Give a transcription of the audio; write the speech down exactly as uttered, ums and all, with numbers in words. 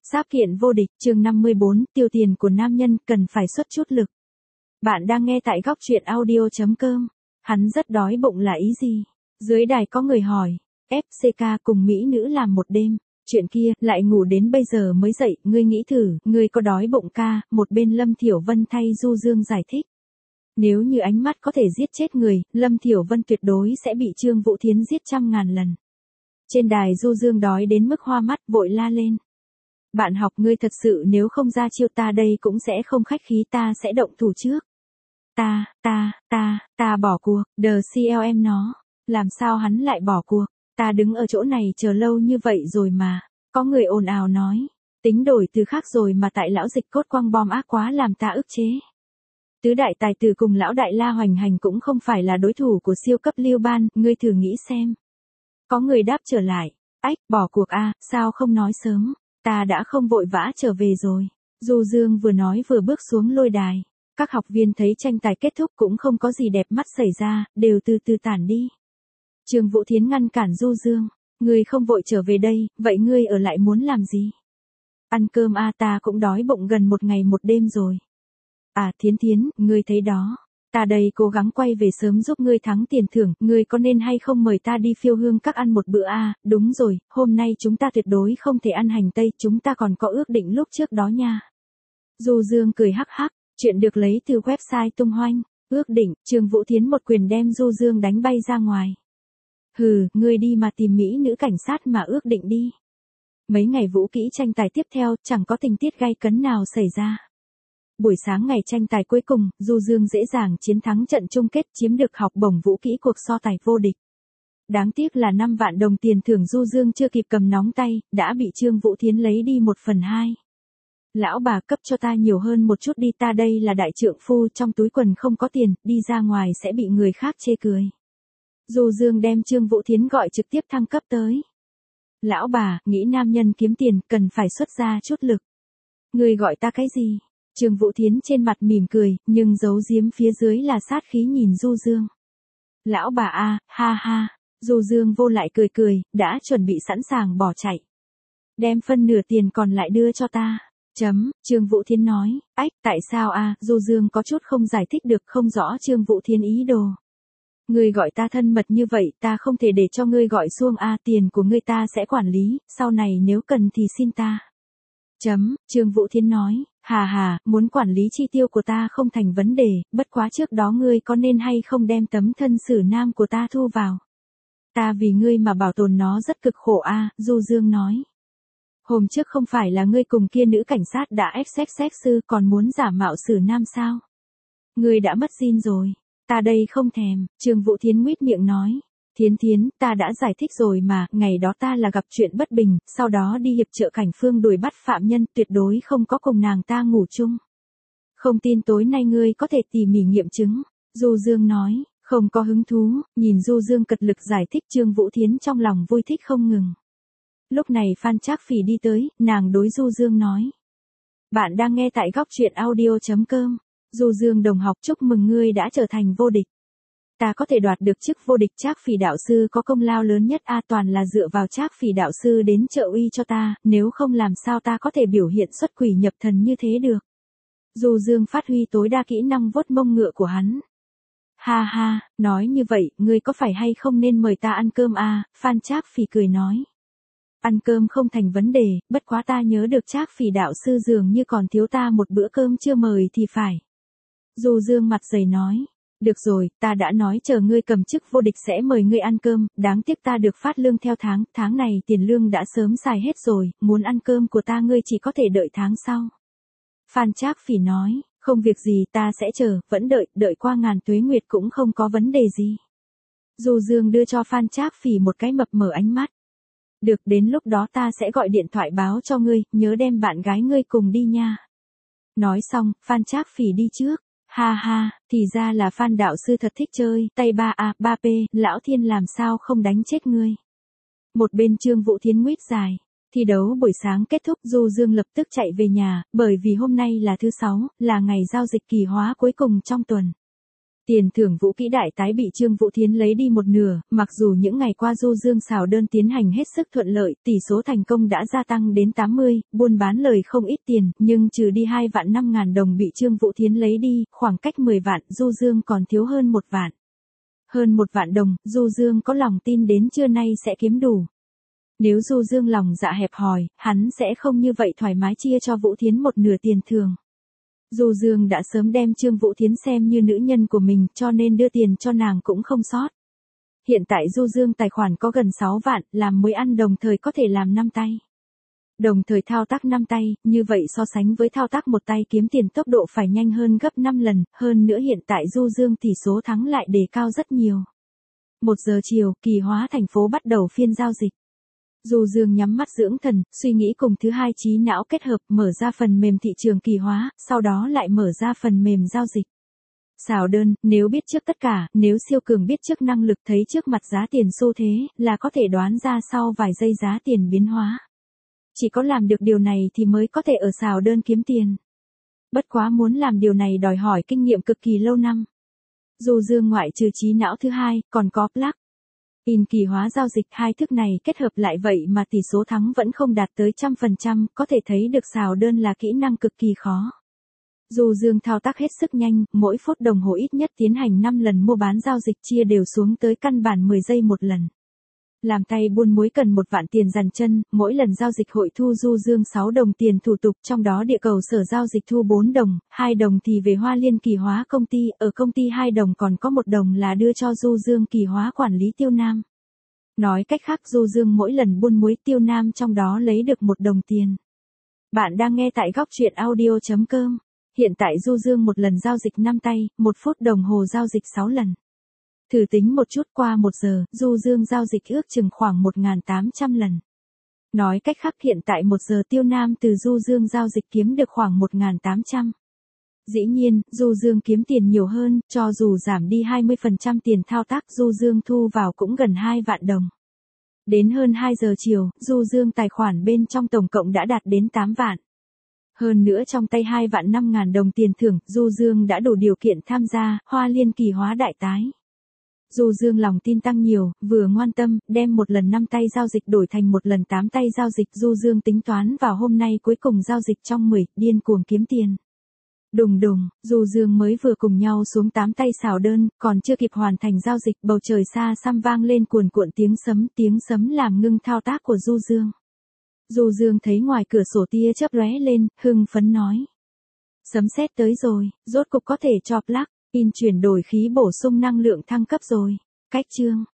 Sáp kiện vô địch, chương năm mươi bốn, tiêu tiền của nam nhân cần phải xuất chút lực. Bạn đang nghe tại góc truyện audio.com. Hắn rất đói bụng là ý gì? Dưới đài có người hỏi. ép xê ca cùng mỹ nữ làm một đêm. Chuyện kia, lại ngủ đến bây giờ mới dậy, ngươi nghĩ thử, ngươi có đói bụng ca, một bên Lâm Thiểu Vân thay Du Dương giải thích. Nếu như ánh mắt có thể giết chết người, Lâm Thiểu Vân tuyệt đối sẽ bị Trương Vũ Thiến giết trăm ngàn lần. Trên đài Du Dương đói đến mức hoa mắt, vội la lên. Bạn học ngươi thật sự nếu không ra chiêu ta đây cũng sẽ không khách khí, ta sẽ động thủ trước. Ta, ta, ta, ta bỏ cuộc, đờ xê lờ em nó. Làm sao hắn lại bỏ cuộc? Ta đứng ở chỗ này chờ lâu như vậy rồi mà. Có người ồn ào nói. Tính đổi từ khác rồi mà tại lão dịch cốt quăng bom ác quá làm ta ức chế. Tứ đại tài tử cùng lão đại La Hoành Hành cũng không phải là đối thủ của siêu cấp Lưu Ban, ngươi thử nghĩ xem. Có người đáp trở lại. Ách, bỏ cuộc a, sao không nói sớm? Ta đã không vội vã trở về rồi. Du Dương vừa nói vừa bước xuống lôi đài. Các học viên thấy tranh tài kết thúc cũng không có gì đẹp mắt xảy ra, đều từ từ tản đi. Trương Vũ Thiến ngăn cản Du Dương. Ngươi không vội trở về đây, vậy ngươi ở lại muốn làm gì? Ăn cơm a, ta cũng đói bụng gần một ngày một đêm rồi. À Thiến Thiến, ngươi thấy đó. Ta đây cố gắng quay về sớm giúp ngươi thắng tiền thưởng, ngươi có nên hay không mời ta đi Phiêu Hương Các ăn một bữa a? À, đúng rồi, hôm nay chúng ta tuyệt đối không thể ăn hành tây, chúng ta còn có ước định lúc trước đó nha. Du Dương cười hắc hắc, chuyện được lấy từ website tung hoanh, ước định, Trương Vũ Thiến một quyền đem Du Dương đánh bay ra ngoài. Hừ, ngươi đi mà tìm mỹ nữ cảnh sát mà ước định đi. Mấy ngày vũ kỹ tranh tài tiếp theo, chẳng có tình tiết gay cấn nào xảy ra. Buổi sáng ngày tranh tài cuối cùng, Du Dương dễ dàng chiến thắng trận chung kết, chiếm được học bổng vũ kỹ cuộc so tài vô địch. Đáng tiếc là năm vạn đồng tiền thưởng Du Dương chưa kịp cầm nóng tay, đã bị Trương Vũ Thiến lấy đi một phần hai. Lão bà cấp cho ta nhiều hơn một chút đi, ta đây là đại trượng phu, trong túi quần không có tiền, đi ra ngoài sẽ bị người khác chê cười. Du Dương đem Trương Vũ Thiến gọi trực tiếp thăng cấp tới. Lão bà, nghĩ nam nhân kiếm tiền, cần phải xuất ra chút lực. Người gọi ta cái gì? Trương Vũ Thiến trên mặt mỉm cười, nhưng giấu giếm phía dưới là sát khí nhìn Du Dương. Lão bà a, ha ha, Du Dương vô lại cười cười, đã chuẩn bị sẵn sàng bỏ chạy. Đem phân nửa tiền còn lại đưa cho ta. Chấm, Trương Vũ Thiến nói, ách, tại sao a? Du Dương có chút không giải thích được, không rõ Trương Vũ Thiến ý đồ. Ngươi gọi ta thân mật như vậy, ta không thể để cho ngươi gọi xuông a, tiền của ngươi ta sẽ quản lý, sau này nếu cần thì xin ta. Chấm, Trương Vũ Thiến nói, hà hà, muốn quản lý chi tiêu của ta không thành vấn đề, bất quá trước đó ngươi có nên hay không đem tấm thân xử nam của ta thu vào. Ta vì ngươi mà bảo tồn nó rất cực khổ a, Du Dương nói. Hôm trước không phải là ngươi cùng kia nữ cảnh sát đã ép sex sex sư còn muốn giả mạo xử nam sao? Ngươi đã mất zin rồi. Ta đây không thèm, Trương Vũ Thiến nguyết miệng nói. Thiến Thiến, ta đã giải thích rồi mà, ngày đó ta là gặp chuyện bất bình, sau đó đi hiệp trợ cảnh phương đuổi bắt phạm nhân, tuyệt đối không có cùng nàng ta ngủ chung. Không tin tối nay ngươi có thể tỉ mỉ nghiệm chứng. Du Dương nói, không có hứng thú, nhìn Du Dương cật lực giải thích, Trương Vũ Thiến trong lòng vui thích không ngừng. Lúc này Phan Trác Phỉ đi tới, nàng đối Du Dương nói. Bạn đang nghe tại góc truyện audio.com. Du Dương đồng học, chúc mừng ngươi đã trở thành vô địch. Ta có thể đoạt được chức vô địch, Trác Phỉ đạo sư có công lao lớn nhất a, toàn là dựa vào Trác Phỉ đạo sư đến trợ uy cho ta, nếu không làm sao ta có thể biểu hiện xuất quỷ nhập thần như thế được. Du Dương phát huy tối đa kỹ năng vuốt mông ngựa của hắn. Ha ha, nói như vậy, ngươi có phải hay không nên mời ta ăn cơm a? Phan Trác Phỉ cười nói. Ăn cơm không thành vấn đề, bất quá ta nhớ được Trác Phỉ đạo sư dường như còn thiếu ta một bữa cơm chưa mời thì phải. Du Dương mặt dày nói, được rồi, ta đã nói chờ ngươi cầm chức vô địch sẽ mời ngươi ăn cơm, đáng tiếc ta được phát lương theo tháng, tháng này tiền lương đã sớm xài hết rồi, muốn ăn cơm của ta ngươi chỉ có thể đợi tháng sau. Phan Trác Phỉ nói, không việc gì, ta sẽ chờ, vẫn đợi, đợi qua ngàn tuế nguyệt cũng không có vấn đề gì. Du Dương đưa cho Phan Trác Phỉ một cái mập mờ ánh mắt. Được, đến lúc đó ta sẽ gọi điện thoại báo cho ngươi, nhớ đem bạn gái ngươi cùng đi nha. Nói xong, Phan Trác Phỉ đi trước. Ha ha, thì ra là Phan đạo sư thật thích chơi, tay ba a, ba p, lão thiên làm sao không đánh chết ngươi. Một bên Trương Vũ Thiến nguyết dài. Thi đấu buổi sáng kết thúc, Du Dương lập tức chạy về nhà, bởi vì hôm nay là thứ sáu, là ngày giao dịch kỳ hóa cuối cùng trong tuần. Tiền thưởng Vũ Kỹ Đại Tái bị Trương Vũ Thiến lấy đi một nửa, mặc dù những ngày qua Du Dương xào đơn tiến hành hết sức thuận lợi, tỷ số thành công đã gia tăng đến tám mươi, buôn bán lời không ít tiền, nhưng trừ đi hai vạn năm ngàn đồng bị Trương Vũ Thiến lấy đi, khoảng cách mười vạn, Du Dương còn thiếu hơn một vạn. Hơn một vạn đồng, Du Dương có lòng tin đến trưa nay sẽ kiếm đủ. Nếu Du Dương lòng dạ hẹp hòi, hắn sẽ không như vậy thoải mái chia cho Vũ Thiến một nửa tiền thưởng. Du Dương đã sớm đem Trương Vũ Thiến xem như nữ nhân của mình, cho nên đưa tiền cho nàng cũng không sót. Hiện tại Du Dương tài khoản có gần sáu vạn, làm muối ăn đồng thời có thể làm năm tay. Đồng thời thao tác năm tay, như vậy so sánh với thao tác một tay kiếm tiền tốc độ phải nhanh hơn gấp năm lần, hơn nữa hiện tại Du Dương tỷ số thắng lại đề cao rất nhiều. Một giờ chiều, Kỳ Hóa thành phố bắt đầu phiên giao dịch. Du Dương nhắm mắt dưỡng thần, suy nghĩ cùng thứ hai trí não kết hợp, mở ra phần mềm thị trường Kỳ Hóa, sau đó lại mở ra phần mềm giao dịch. Xào đơn, nếu biết trước tất cả, nếu siêu cường biết trước năng lực thấy trước mặt giá tiền xu thế, là có thể đoán ra sau vài giây giá tiền biến hóa. Chỉ có làm được điều này thì mới có thể ở xào đơn kiếm tiền. Bất quá muốn làm điều này đòi hỏi kinh nghiệm cực kỳ lâu năm. Du Dương ngoại trừ trí não thứ hai, còn có plug in Kỳ Hóa giao dịch, hai thức này kết hợp lại vậy mà tỷ số thắng vẫn không đạt tới trăm phần trăm, có thể thấy được xào đơn là kỹ năng cực kỳ khó. Du Dương thao tác hết sức nhanh, mỗi phút đồng hồ ít nhất tiến hành năm lần mua bán giao dịch chia đều xuống tới căn bản mười giây một lần. Làm tay buôn muối cần một vạn tiền dàn chân, mỗi lần giao dịch hội thu Du Dương sáu đồng tiền thủ tục, trong đó địa cầu sở giao dịch thu bốn đồng, hai đồng thì về Hoa Liên Kỳ Hóa công ty, ở công ty hai đồng còn có một đồng là đưa cho Du Dương Kỳ Hóa quản lý Tiêu Nam. Nói cách khác Du Dương mỗi lần buôn muối Tiêu Nam trong đó lấy được một đồng tiền. Bạn đang nghe tại góc truyện audio chấm com. Hiện tại Du Dương một lần giao dịch năm tay, một phút đồng hồ giao dịch sáu lần. Thử tính một chút, qua một giờ, Du Dương giao dịch ước chừng khoảng một nghìn tám trăm lần. Nói cách khác hiện tại một giờ Tiêu Nam từ Du Dương giao dịch kiếm được khoảng một nghìn tám trăm. Dĩ nhiên, Du Dương kiếm tiền nhiều hơn, cho dù giảm đi hai mươi phần trăm tiền thao tác Du Dương thu vào cũng gần hai vạn đồng. Đến hơn hai giờ chiều, Du Dương tài khoản bên trong tổng cộng đã đạt đến tám vạn. Hơn nữa trong tay hai vạn năm ngàn đồng tiền thưởng, Du Dương đã đủ điều kiện tham gia Hoa Liên Kỳ Hóa đại tái. Du Dương lòng tin tăng nhiều, vừa ngoan tâm, đem một lần năm tay giao dịch đổi thành một lần tám tay giao dịch. Du Dương tính toán vào hôm nay cuối cùng giao dịch trong mười, điên cuồng kiếm tiền. Đùng đùng, Du Dương mới vừa cùng nhau xuống tám tay xào đơn, còn chưa kịp hoàn thành giao dịch, bầu trời xa xăm vang lên cuồn cuộn tiếng sấm, tiếng sấm làm ngưng thao tác của Du Dương. Du Dương thấy ngoài cửa sổ tia chớp lóe lên, hưng phấn nói. Sấm sét tới rồi, rốt cục có thể cho plug in chuyển đổi khí bổ sung năng lượng thăng cấp rồi. Cách chương